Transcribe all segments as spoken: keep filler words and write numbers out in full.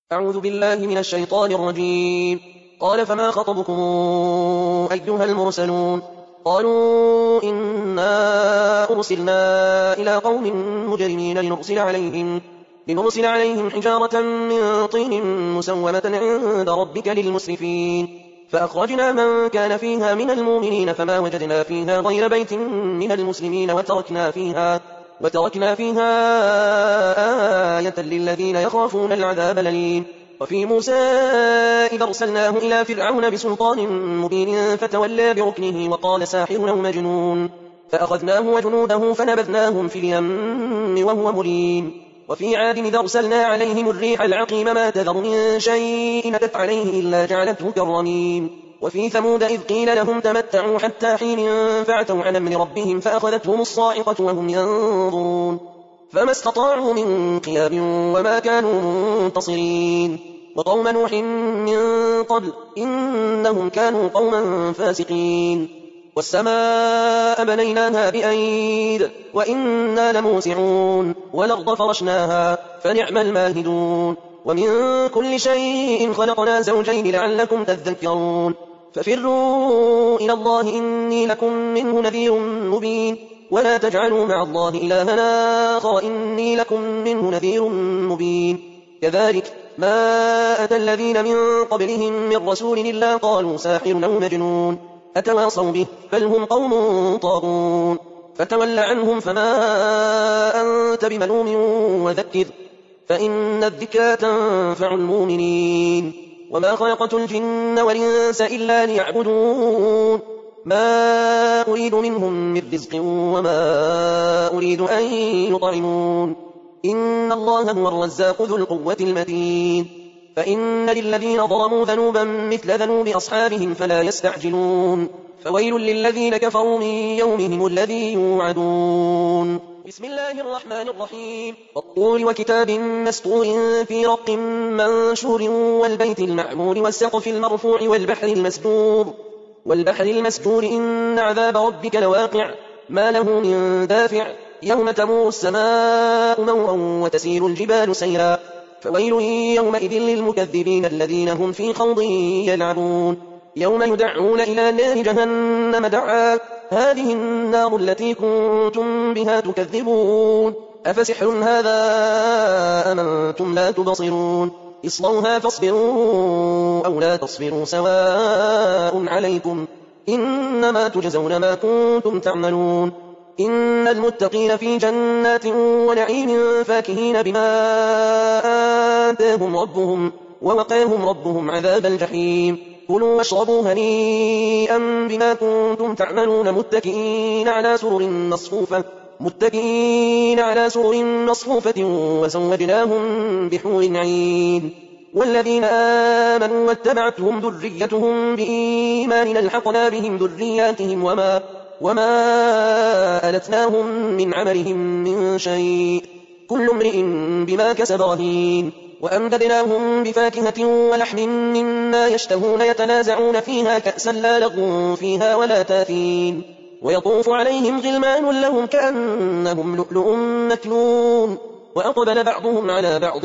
أعوذ بالله من الشيطان الرجيم. قال فما خطبكم أيها المرسلون؟ قالوا إنا أرسلنا إلى قوم مجرمين لنرسل عليهم, لنرسل عليهم حجارة من طين مسومة عند ربك للمسرفين. فأخرجنا من كان فيها من المؤمنين فما وجدنا فيها غير بيت من المسلمين وتركنا فيها وتركنا فيها آية للذين يخافون العذاب الأليم. وفي موسى إذ أرسلناه إلى فرعون بسلطان مبين فتولى بركنه وقال ساحر أو مجنون، فأخذناه وجنوده فنبذناهم في اليم وهو مليم. وفي عاد إذ أرسلنا عليهم الريح العقيم ما تذر من شيء أتت عليه إلا جعلته كالرميم. وفي ثمود إذ قيل لهم تمتعوا حتى حين فعتوا عن أمر ربهم فأخذتهم الصاعقة وهم ينظرون، فما استطاعوا من قيام وما كانوا منتصرين. وقوم نوح من قبل إنهم كانوا قوما فاسقين. والسماء بنيناها بأيد وإنا لموسعون، والأرض فرشناها فنعم الماهدون. ومن كل شيء خلقنا زوجين لعلكم تذكرون. ففروا إلى الله إني لكم منه نذير مبين، ولا تجعلوا مع الله إلها آخر إني لكم منه نذير مبين. كذلك ما أتى الذين من قبلهم من رسول إلا قالوا ساحر أو مجنون أتواصوا به بل هم قوم طاغون. فتول عنهم فما أنت بملوم وذكر فإن الذكرى تنفع المؤمنين. وما خلقت الجن والإنس إلا ليعبدون، ما أريد منهم من رزق وما أريد أن يطعمون، إن الله هو الرزاق ذو القوة المتين. فإن للذين ظلموا ذنوبا مثل ذنوب أصحابهم فلا يستعجلون، فويل للذين كفروا من يومهم الذي يوعدون. بسم الله الرحمن الرحيم. والطور وكتاب مسطور في رق منشور والبيت المعمور والسقف المرفوع والبحر المسجور والبحر المسجور إن عذاب ربك لواقع ما له من دافع يوم تمور السماء مورا وتسير الجبال سيرا. فويل يومئذ للمكذبين الذين هم في خوض يلعبون. يوم يدعون إلى نار جهنم دعا هذه النار التي كنتم بها تكذبون أفسحر هذا أم أنتم لا تبصرون اصلوها فاصبروا أو لا تصبروا سواء عليكم إنما تجزون ما كنتم تعملون. إن المتقين في جنات ونعيم فاكهين بما آتاهم ربهم ووقاهم ربهم عذاب الجحيم. كلوا واشربوا هنيئا بما كنتم تعملون متكئين على سرر مصفوفة متكئين على سرر مصفوفة وزوجناهم بحور عين. والذين آمنوا واتبعتهم ذريتهم بإيمان ألحقنا بهم ذرياتهم وما وما ألتناهم من عملهم من شيء كل امرئ بما كسب رهين. وأمددناهم بفاكهة ولحم مما يشتهون يتنازعون فيها كأسا لا لغو فيها ولا تاثين. ويطوف عليهم غلمان لهم كأنهم لؤلؤ مكنون. وأقبل بعضهم على بعض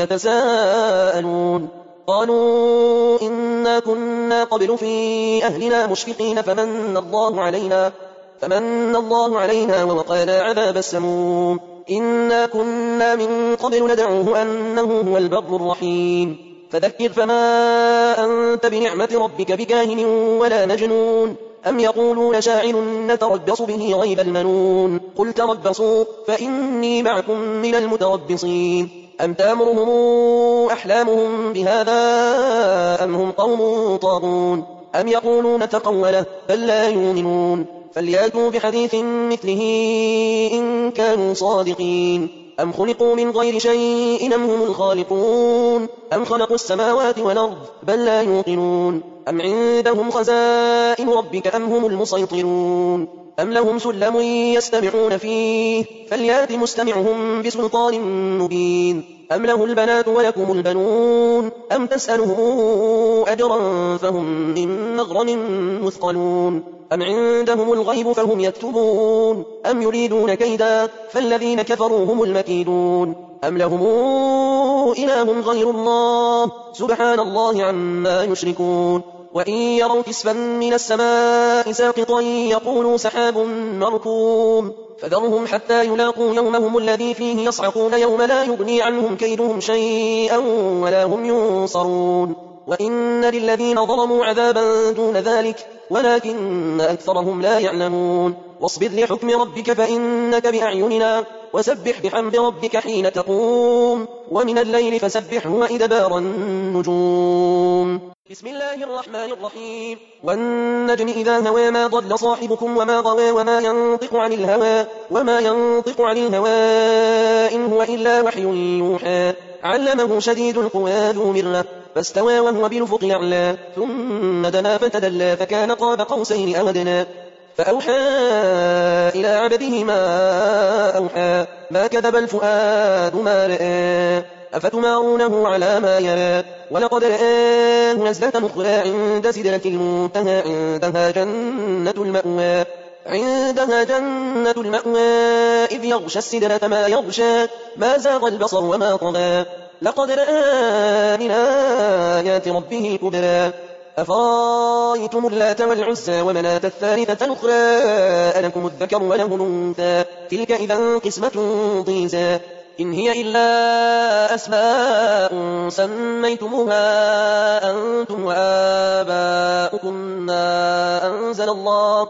يتساءلون قالوا إنا كنا قبل في أهلنا مشفقين فمن الله علينا فمن الله علينا ووقانا عذاب السموم إنا كنا من قبل ندعوه أنه هو البر الرحيم. فذكر فما أنت بنعمة ربك بكاهن ولا مجنون أم يقولون شاعر نتربص به ريب المنون قل تربصوا فإني معكم من المتربصين أم تأمرهم أحلامهم بهذا أم هم قوم طاغون أم يقولون تقوله بل لا يؤمنون فليأتوا بحديث مثله إن كانوا صادقين. أم خلقوا من غير شيء أم هم الخالقون أم خلقوا السماوات والأرض بل لا يوقنون أم عندهم خزائن ربك أم هم المسيطرون أم لهم سلم يستمعون فيه فليأت مستمعهم بسلطان مبين أم له البنات ولكم البنون أم تسألهم أجرا فهم من مغرم مثقلون أم عندهم الغيب فهم يكتبون أم يريدون كيدا فالذين كفروا هم المكيدون أم لهم إله غير الله سبحان الله عما يشركون وإن يروا كسفا من السماء ساقطا يقولوا سحاب مركوم فذرهم حتى يلاقوا يومهم الذي فيه يصعقون يوم لا يغني عنهم كيدهم شيئا ولا هم ينصرون وإن للذين ظلموا عذابا دون ذلك ولكن أكثرهم لا يعلمون واصبر لحكم ربك فإنك بأعيننا وسبح بحمد ربك حين تقوم ومن الليل فسبحه وإدبار النجوم بسم الله الرحمن الرحيم والنجم إذا هوى ما ضل صاحبكم وما غوى وما ينطق عن الهوى وما ينطق عن الهوى إن هو إلا وحي يوحى علمه شديد القوى ذو مرة فاستوى وهو بالأفق الأعلى ثم دنا فتدلى فكان قاب قوسين أو أدنى فأوحى إلى عبده ما أوحى ما كذب الفؤاد ما رأى أفتمارونه على ما يرى ولقد رآه نزلة أخرى عند سدرة المنتهى عندها جنة المأوى عندها جنة المأوى إذ يغشى السدرة ما يغشى ما زاغ البصر وما طغى لقد رأى من آيات ربه الكبرى أفرأيتم اللات والعزى ومناة الثالثة الأخرى ألكم الذكر وله الأنثى تلك إذا قسمة ضيزى إن هي إلا أسماء سميتموها أنتم وآباؤكم ما أنزل الله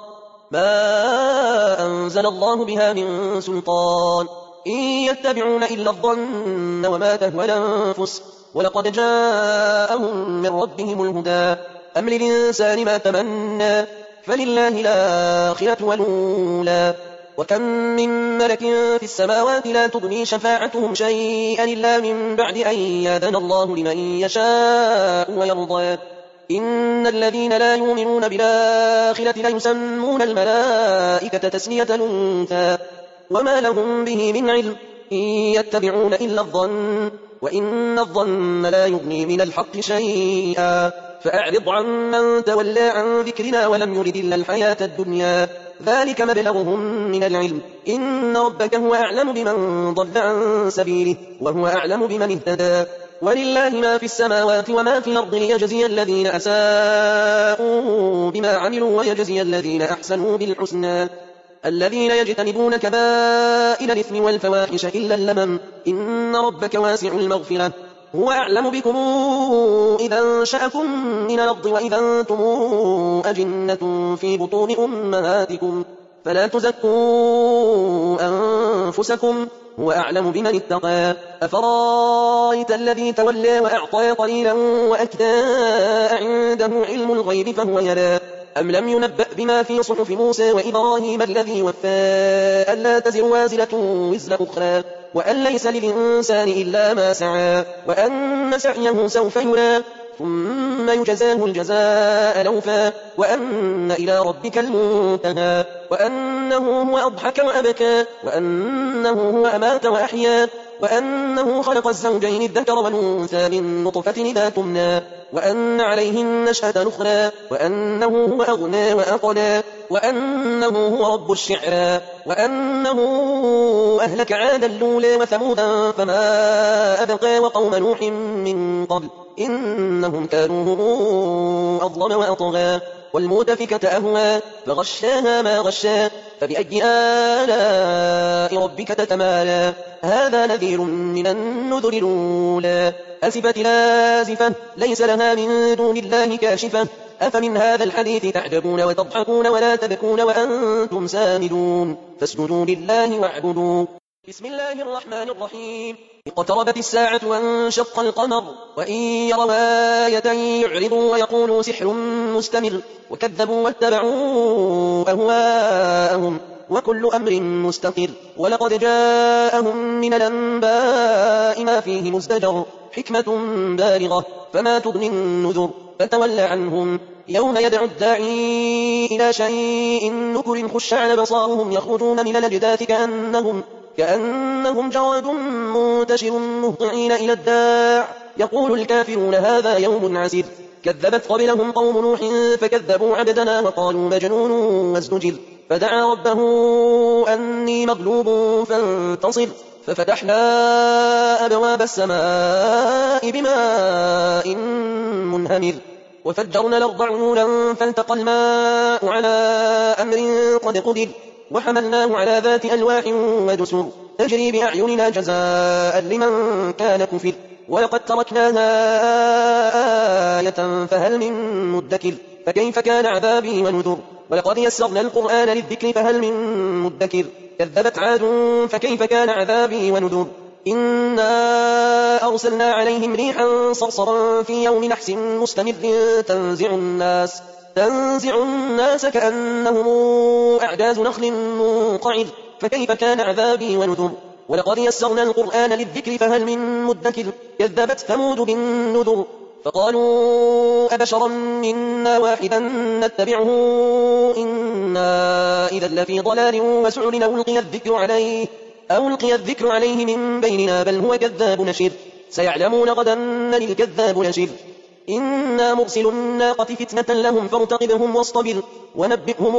ما أنزل الله بها من سلطان إن يتبعون إلا الظن وما تهوى الأنفس ولقد جاءهم من ربهم الهدى أم للإنسان ما تمنى فلله الآخرة والأولى وكم من ملك في السماوات لا تغني شفاعتهم شيئا إلا من بعد أن يأذن الله لمن يشاء ويرضى إن الذين لا يؤمنون بالآخرة ليسمون الملائكة تسمية الأنثى وما لهم به من علم إن يتبعون إلا الظن وإن الظن لا يغني من الحق شيئا فأعرض عن من تولى عن ذكرنا ولم يرد إلا الحياة الدنيا ذلك مبلغهم من العلم إن ربك هو أعلم بمن ضل عن سبيله وهو أعلم بمن اهتدى ولله ما في السماوات وما في الأرض ليجزي الذين أساءوا بما عملوا ويجزي الذين أحسنوا بالحسنى الذين يجتنبون كبائر الإثم والفواحش إلا اللمم إن ربك واسع المغفرة هو أعلم بكم إذا أنشأكم من الأرض وإذا أنتم أجنة في بطون أمهاتكم فلا تزكوا أنفسكم هو أعلم بمن اتقى أفرايت الذي تولى وأعطى قليلا وأكدى عنده علم الغيب فهو يرى أم لم ينبأ بما في صحف موسى وإبراهيم الذي وفى ألا تزر وازلة وزر أخرى وأن ليس للإنسان إلا ما سعى وأن سعيه سوف يرى ثم يجزاه الجزاء الأوفى وأن إلى ربك المنتهى وأنه هو أضحك وأبكى وأنه هو أمات وأحيا وأنه خلق الزوجين الذكر والأنثى من نطفة إذا تمنى وأن عليه النشأة الأخرى وأنه هو أغنى وأقنى وأنه هو رب الشعرى وأنه أهلك عادا الأولى وثمودا فما أبقى وقوم نوح من قبل إنهم كانوا هم أظلم وأطغى والمؤتفكة أهوى فغشاها ما غشا فبأي آلاء ربك تتمالى هذا نذير من النذر الأولى أسفت لازفة ليس لها من دون الله كاشفة أفمن هذا الحديث تعجبون وتضحكون ولا تبكون وأنتم سامدون فاسجدوا لله واعبدوا بسم الله الرحمن الرحيم اقتربت الساعة وانشق القمر وإن يروا آية يعرضوا ويقولوا سحر مستمر وكذبوا واتبعوا أهواءهم وكل أمر مستقر ولقد جاءهم من الأنباء ما فيه مزدجر حكمة بالغة فما تغني النذر فتول عنهم يوم يدعو الداعي إلى شيء نكر خش على بصارهم يخرجون من الأجداث كأنهم كأنهم جراد منتشر مهطعين إلى الداع يقول الكافرون هذا يوم عسير كذبت قبلهم قوم نوح فكذبوا عبدنا وقالوا مجنون وازدجر فدعا ربه أني مغلوب فانتصر ففتحنا أبواب السماء بماء منهمر وفجرنا الأرض عيونا فالتقى الماء على أمر قد قدر وحملناه على ذات ألواح ودسر تجري بأعيننا جزاء لمن كان كفر ولقد تركناها آية فهل من مدكر فكيف كان عذابي ونذر ولقد يسرنا القرآن للذكر فهل من مدكر كذبت عاد فكيف كان عذابي ونذر إنا أرسلنا عليهم ريحا صرصرا في يوم نحس مستمر تنزع الناس تنزع الناس كأنهم أعجاز نخل منقعر فكيف كان عذابي ونذر ولقد يسرنا القرآن للذكر فهل من مدكر كذبت ثمود بالنذر فقالوا أبشرا منا واحدا نتبعه إنا إذا لفي ضلال وسعر أو ألقي الذكر عليه أو ألقي الذكر عليه من بيننا بل هو كذاب نشر سيعلمون غدا من الكذاب نشر إنا مرسل الناقة فتنة لهم فارتقبهم واصطبر ونبئهم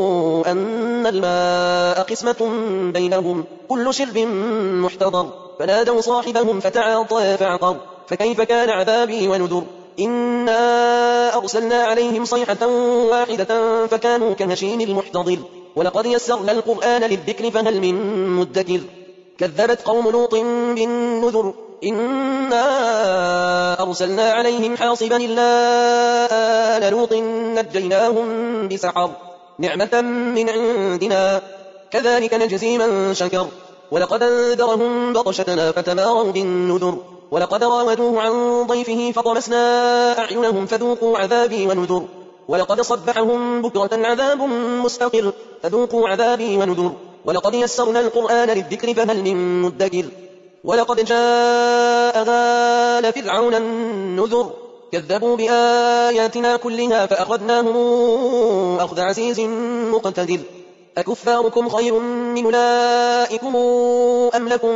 أن الماء قسمة بينهم كل شرب محتضر فنادوا صاحبهم فتعاطى فعقر فكيف كان عذابي ونذر إنا أرسلنا عليهم صيحة واحدة فكانوا كهشيم المحتضر ولقد يسرنا القرآن للذكر فهل من مدكر كذبت قوم لوط بالنذر إنا أرسلنا عليهم حاصبا إلا آل لوط نجيناهم بسحر نعمة من عندنا كذلك نجزي من شكر ولقد أنذرهم بطشتنا فتماروا بالنذر ولقد راودوه عن ضيفه فطمسنا أعينهم فذوقوا عذابي ونذر ولقد صبحهم بكرة عذاب مستقر فذوقوا عذابي ونذر ولقد يسرنا القرآن للذكر فهل من مدكر ولقد جاء آل فرعون النذر كذبوا بآياتنا كلها فأخذناهم أخذ عزيز مقتدر أكفاركم خير من أولئكم أم لكم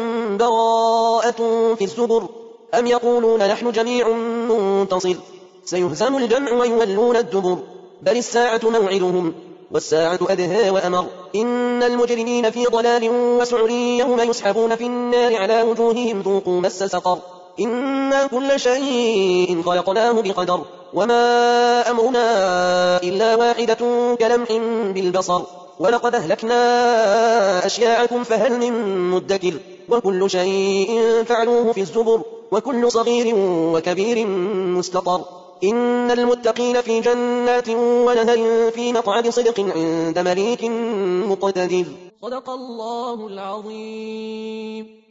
براءة في الزبر أم يقولون نحن جميع منتصر سيهزم الجمع ويولون الدبر بل الساعة موعدهم والساعة أدهى وأمر إن المجرمين في ضلال وسعر يوم يسحبون في النار على وجوههم ذوقوا مس سقر إنا كل شيء خلقناه بقدر وما أمرنا إلا واحدة كلمح بالبصر ولقد أهلكنا أشياعكم فهل من مدكر وكل شيء فعلوه في الزبر وكل صغير وكبير مستقر إن المتقين في جنات ونهر في مقعد صدق عند مليك مقتدر صدق الله العظيم.